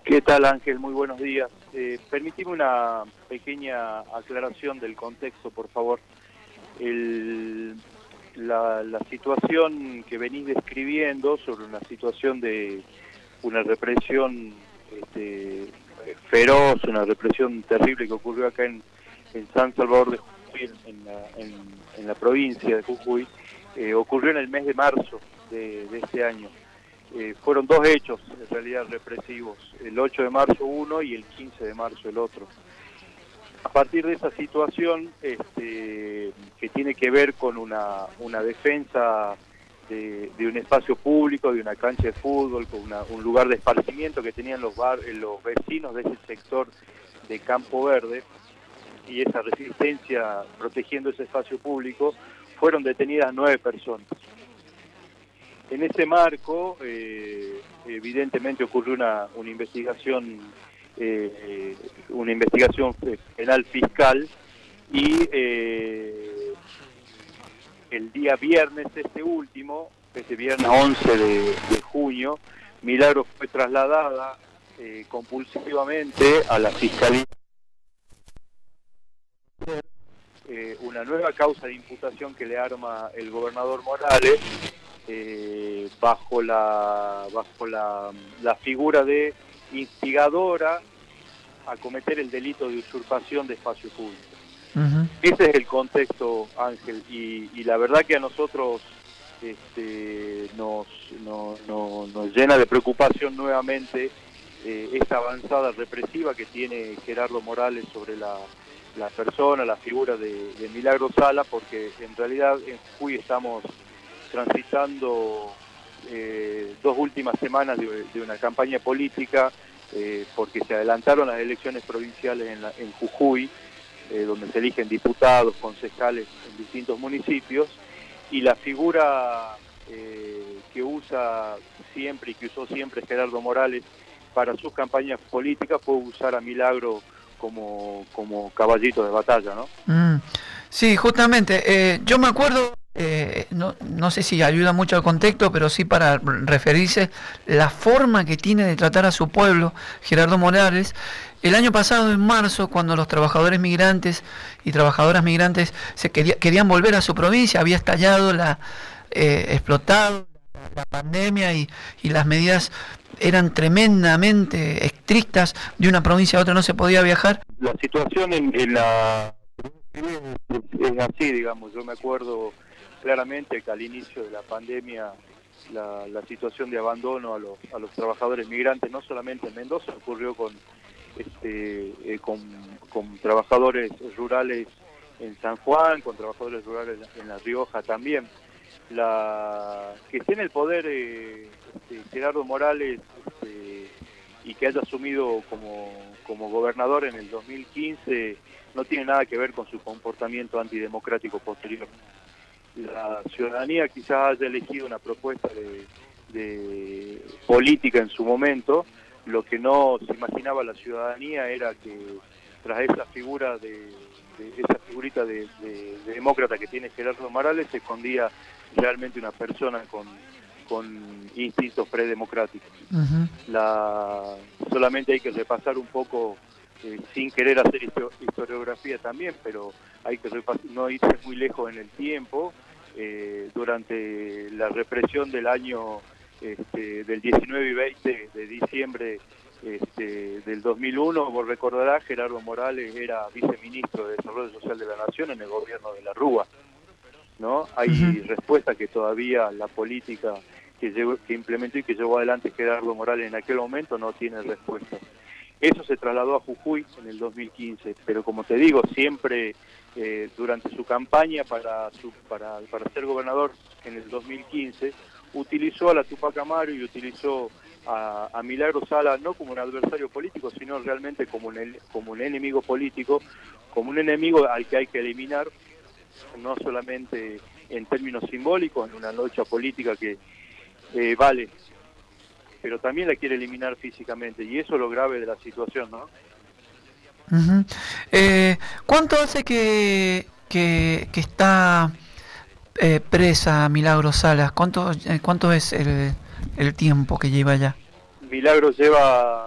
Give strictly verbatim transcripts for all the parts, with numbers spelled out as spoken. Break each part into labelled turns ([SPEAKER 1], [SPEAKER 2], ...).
[SPEAKER 1] ¿Qué tal, Ángel? Muy buenos días. Eh, permitime una pequeña aclaración del contexto, por favor. El, la, la situación que venís describiendo sobre una situación de una represión este, feroz, una represión terrible que ocurrió acá en, en San Salvador de Jujuy, en la, en, en la provincia de Jujuy, eh, ocurrió en el mes de marzo de, de este año. Eh, fueron dos hechos en realidad represivos, el ocho de marzo uno y el quince de marzo el otro. A partir de esa situación este, que tiene que ver con una, una defensa de, de un espacio público, de una cancha de fútbol, con una, un lugar de esparcimiento que tenían los, bar, los vecinos de ese sector de Campo Verde, y esa resistencia protegiendo ese espacio público, fueron detenidas nueve personas. En ese marco, eh, evidentemente ocurrió una, una investigación, eh, una investigación penal fiscal y eh, el día viernes este último, este viernes once de, de junio, Milagro fue trasladada eh, compulsivamente a la Fiscalía. Eh, una nueva causa de imputación que le arma el gobernador Morales, Eh, bajo la bajo la, la figura de instigadora a cometer el delito de usurpación de espacio público. Uh-huh. Ese es el contexto, Ángel, y, y la verdad que a nosotros este, nos, no, no, nos llena de preocupación nuevamente eh, esta avanzada represiva que tiene Gerardo Morales sobre la, la persona, la figura de, de Milagro Sala, porque en realidad en Jujuy estamos transitando eh, dos últimas semanas de, de una campaña política eh, porque se adelantaron las elecciones provinciales en, la, en Jujuy, eh, donde se eligen diputados, concejales en distintos municipios, y la figura eh, que usa siempre y que usó siempre Gerardo Morales para sus campañas políticas fue usar a Milagro como, como caballito de batalla, ¿no?
[SPEAKER 2] Mm, sí, justamente, eh, yo me acuerdo... Eh, no, no sé si ayuda mucho al contexto, pero sí para referirse la forma que tiene de tratar a su pueblo Gerardo Morales. El año pasado, en marzo, cuando los trabajadores migrantes y trabajadoras migrantes se quería, querían volver a su provincia, había estallado la eh, explotado la pandemia y, y las medidas eran tremendamente estrictas, de una provincia a otra no se podía viajar.
[SPEAKER 1] La situación en, en la es, es así, digamos. Yo me acuerdo claramente que al inicio de la pandemia la, la situación de abandono a los, a los trabajadores migrantes, no solamente en Mendoza, ocurrió con, este, eh, con, con trabajadores rurales en San Juan, con trabajadores rurales en La Rioja también. La, que esté en el poder eh, este, Gerardo Morales este, y que haya asumido como, como gobernador en el dos mil quince no tiene nada que ver con su comportamiento antidemocrático posterior. La ciudadanía quizás haya elegido una propuesta de, de política en su momento. Lo que no se imaginaba la ciudadanía era que tras esa figura de, de esa figurita de, de, de demócrata que tiene Gerardo Morales se escondía realmente una persona con, con instintos predemocráticos. Uh-huh. La, solamente hay que repasar un poco, eh, sin querer hacer historiografía también, pero hay que repasar, no irse muy lejos en el tiempo. Eh, durante la represión del año este, del diecinueve y veinte de diciembre este, del dos mil uno, vos recordarás, Gerardo Morales era viceministro de Desarrollo Social de la Nación en el gobierno de la Rúa, ¿no? Hay uh-huh. respuesta que todavía la política que, llevó, que implementó y que llevó adelante Gerardo Morales en aquel momento no tiene respuesta. Eso se trasladó a Jujuy en el dos mil quince, pero como te digo, siempre eh, durante su campaña para, su, para, para ser gobernador en el dos mil quince, utilizó a la Tupac Amaru y utilizó a, a Milagro Sala no como un adversario político, sino realmente como un, como un enemigo político, como un enemigo al que hay que eliminar, no solamente en términos simbólicos, en una lucha política que eh, vale, pero también la quiere eliminar físicamente, y eso es lo grave de la situación, ¿no?
[SPEAKER 2] Uh-huh. Eh, ¿Cuánto hace que, que, que está eh, presa Milagro Salas? ¿Cuánto, eh, cuánto es el, el tiempo que lleva allá?
[SPEAKER 1] Milagro lleva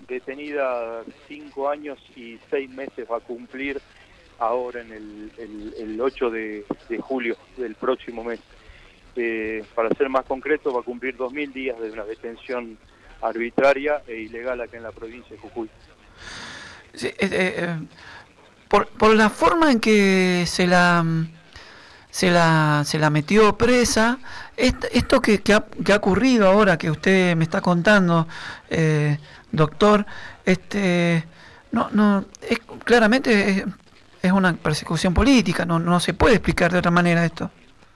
[SPEAKER 1] detenida cinco años y seis meses, va a cumplir ahora en el, el, el ocho de, de julio del próximo mes. Eh, para ser más concreto, va a cumplir dos mil días de una detención arbitraria e ilegal acá en la provincia de Jujuy.
[SPEAKER 2] Sí, eh, eh, por, por la forma en que se la se la se la metió presa, esto, esto que, que, ha, que ha ocurrido ahora que usted me está contando, eh, doctor, este no no es claramente es, es una persecución política, no no se puede explicar de otra manera esto.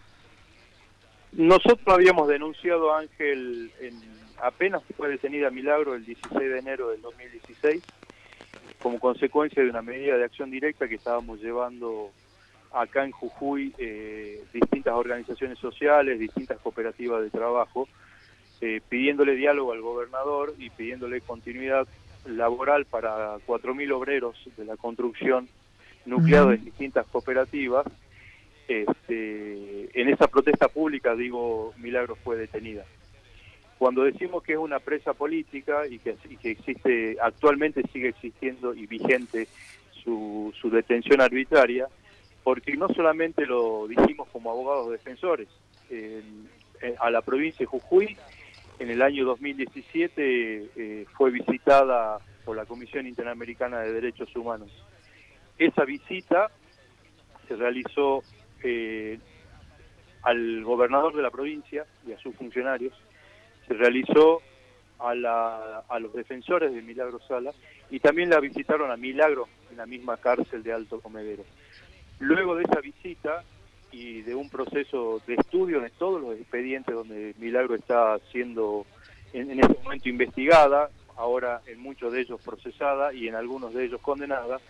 [SPEAKER 1] Nosotros habíamos denunciado a Ángel, en, apenas fue detenida Milagro el dieciséis de enero del dos mil dieciséis, como consecuencia de una medida de acción directa que estábamos llevando acá en Jujuy, eh, distintas organizaciones sociales, distintas cooperativas de trabajo, eh, pidiéndole diálogo al gobernador y pidiéndole continuidad laboral para cuatro mil obreros de la construcción nucleados uh-huh. de distintas cooperativas. Este, en esa protesta pública, digo, Milagro fue detenida. Cuando decimos que es una presa política y que, y que existe, actualmente sigue existiendo y vigente su, su detención arbitraria, porque no solamente lo dijimos como abogados defensores, eh, eh, a la provincia de Jujuy en el año dos mil diecisiete eh, fue visitada por la Comisión Interamericana de Derechos Humanos. Esa visita se realizó eh, al gobernador de la provincia y a sus funcionarios, se realizó a, la, a los defensores de Milagro Sala y también la visitaron a Milagro en la misma cárcel de Alto Comedero. Luego de esa visita y de un proceso de estudio de todos los expedientes donde Milagro está siendo en, en este momento investigada, ahora en muchos de ellos procesada y en algunos de ellos condenada,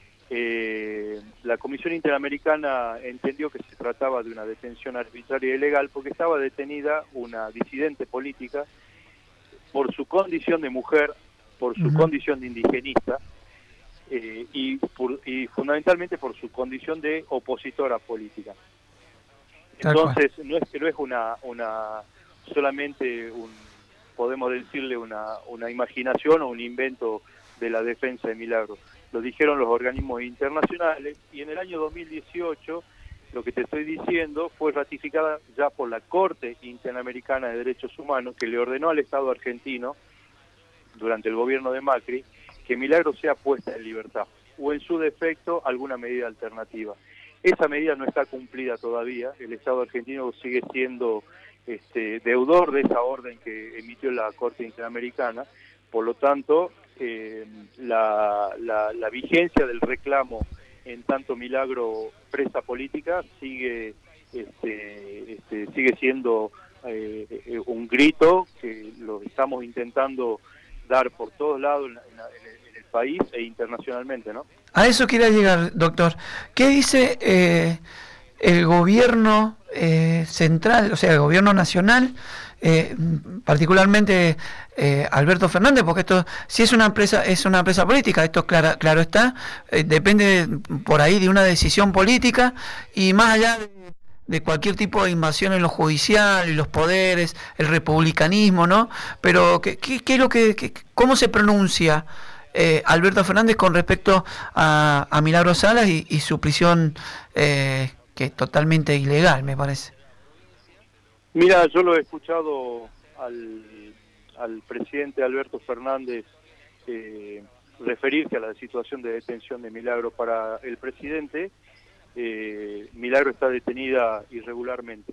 [SPEAKER 1] eh, la Comisión Interamericana entendió que se trataba de una detención arbitraria y ilegal porque estaba detenida una disidente política por su condición de mujer, por su uh-huh. condición de indigenista, Eh, y, por, y fundamentalmente por su condición de opositora política. Entonces no es que no es una una solamente un podemos decirle una una imaginación o un invento de la defensa de Milagro. Lo dijeron los organismos internacionales y en el año dos mil dieciocho lo que te estoy diciendo fue ratificada ya por la Corte Interamericana de Derechos Humanos, que le ordenó al Estado argentino durante el gobierno de Macri que Milagro sea puesta en libertad, o en su defecto alguna medida alternativa. Esa medida no está cumplida todavía, el Estado argentino sigue siendo este, deudor de esa orden que emitió la Corte Interamericana, por lo tanto, eh, la, la, la vigencia del reclamo en tanto Milagro presa política sigue, este, este, sigue siendo eh, un grito que lo estamos intentando dar por todos lados en, en, en el país e internacionalmente, ¿no?
[SPEAKER 2] A eso quería llegar, doctor. ¿Qué dice eh, el gobierno eh, central, o sea, el gobierno nacional, eh, particularmente eh, Alberto Fernández? Porque esto, si es una empresa, es una empresa política, esto clara, claro está, eh, depende por ahí de una decisión política y más allá de de cualquier tipo de invasión en lo judicial, en los poderes, el republicanismo, ¿no? Pero ¿qué, qué, qué es lo que, qué, cómo se pronuncia eh, Alberto Fernández con respecto a, a Milagro Salas y, y su prisión, eh, que es totalmente ilegal, me parece?
[SPEAKER 1] Mira, yo lo he escuchado al, al presidente Alberto Fernández eh, referirse a la situación de detención de Milagro. Para el presidente, Eh, Milagro está detenida irregularmente.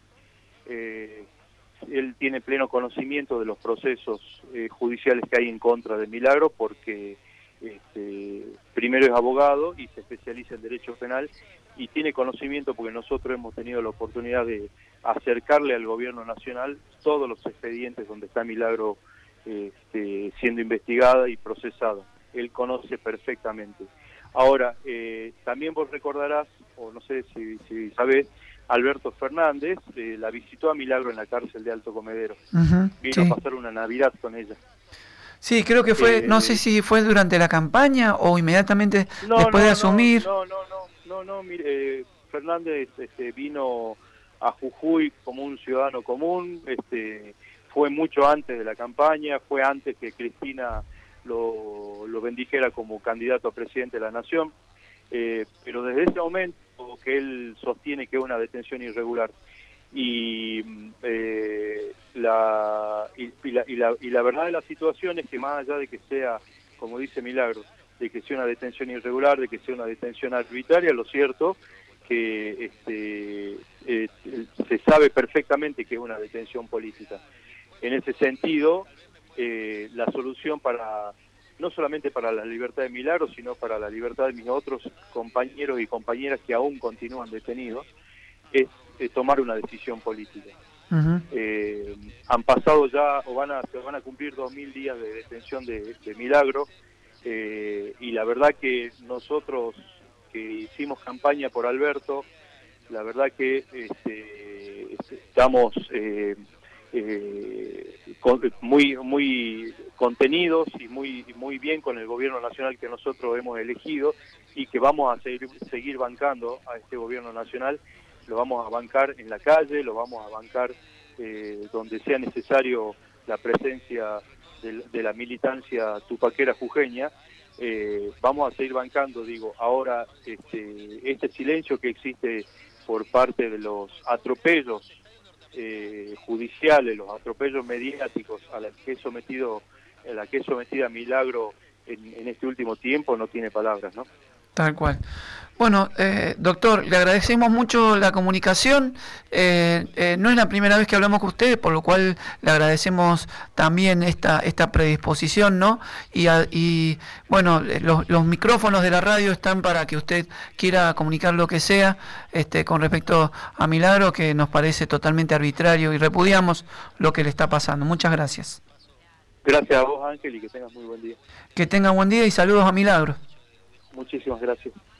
[SPEAKER 1] Eh, él tiene pleno conocimiento de los procesos eh, judiciales que hay en contra de Milagro porque este, primero es abogado y se especializa en derecho penal y tiene conocimiento porque nosotros hemos tenido la oportunidad de acercarle al gobierno nacional todos los expedientes donde está Milagro este, siendo investigada y procesada. Él conoce perfectamente. Ahora, eh, también vos recordarás, o no sé si, si sabés, Alberto Fernández eh, la visitó a Milagro en la cárcel de Alto Comedero. Uh-huh, Vino sí. a pasar una Navidad con ella.
[SPEAKER 2] Sí, creo que fue, eh, no sé si fue durante la campaña o inmediatamente no, después no, de asumir.
[SPEAKER 1] No, no, no, no, no, mire, eh, Fernández este, vino a Jujuy como un ciudadano común, este, fue mucho antes de la campaña, fue antes que Cristina lo, lo bendijera como candidato a presidente de la Nación, eh, pero desde ese momento que él sostiene que es una detención irregular. Y, eh, la, y, y, la, y, la, y la verdad de la situación es que más allá de que sea, como dice Milagro, de que sea una detención irregular, de que sea una detención arbitraria, lo cierto que este, eh, se sabe perfectamente que es una detención política. En ese sentido, eh, la solución para, no solamente para la libertad de Milagro, sino para la libertad de mis otros compañeros y compañeras que aún continúan detenidos, es eh, tomar una decisión política. Uh-huh. Eh, han pasado ya, o van a, se van a cumplir dos mil días de detención de, de Milagro, eh, y la verdad que nosotros que hicimos campaña por Alberto, la verdad que este, estamos eh, eh, con, muy muy contenidos y muy muy bien con el gobierno nacional que nosotros hemos elegido y que vamos a seguir, seguir bancando a este gobierno nacional. Lo vamos a bancar en la calle, lo vamos a bancar eh, donde sea necesario la presencia de, de la militancia tupaquera jujeña. Eh, vamos a seguir bancando, digo, ahora este, este silencio que existe por parte de los atropellos eh, judiciales, los atropellos mediáticos a la que he sometido, a la que he sometida Milagro en, en este último tiempo, no tiene palabras, ¿no?
[SPEAKER 2] Tal cual. Bueno, eh, doctor, le agradecemos mucho la comunicación. Eh, eh, no es la primera vez que hablamos con usted, por lo cual le agradecemos también esta esta predisposición, ¿no? Y, a, y bueno, los, los micrófonos de la radio están para que usted quiera comunicar lo que sea este, con respecto a Milagro, que nos parece totalmente arbitrario y repudiamos lo que le está pasando. Muchas gracias.
[SPEAKER 1] Gracias a vos, Ángel, y que tengas muy buen día.
[SPEAKER 2] Que tenga buen día y saludos a Milagro.
[SPEAKER 1] Muchísimas gracias.